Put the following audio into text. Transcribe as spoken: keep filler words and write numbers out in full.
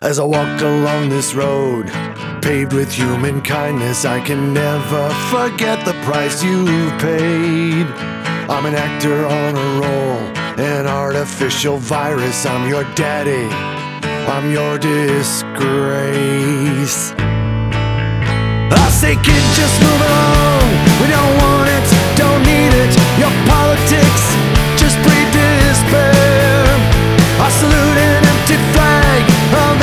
As I walk along this road, paved with human kindness, I can never forget the price you've paid. I'm an actor on a roll, an artificial virus. I'm your daddy, I'm your disgrace. I say, kid, just move along. We don't want it, don't need it. Your politics just breed despair. I salute an empty flag of